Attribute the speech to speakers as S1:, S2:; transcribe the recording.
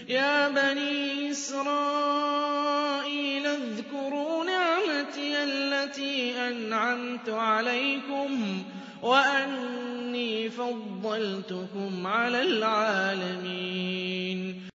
S1: يَا بَنِي إِسْرَائِيلَ اذْكُرُوا نِعْمَتِيَ الَّتِي أَنْعَمْتُ عَلَيْكُمْ وَأَنِّي فَضَّلْتُكُمْ عَلَى الْعَالَمِينَ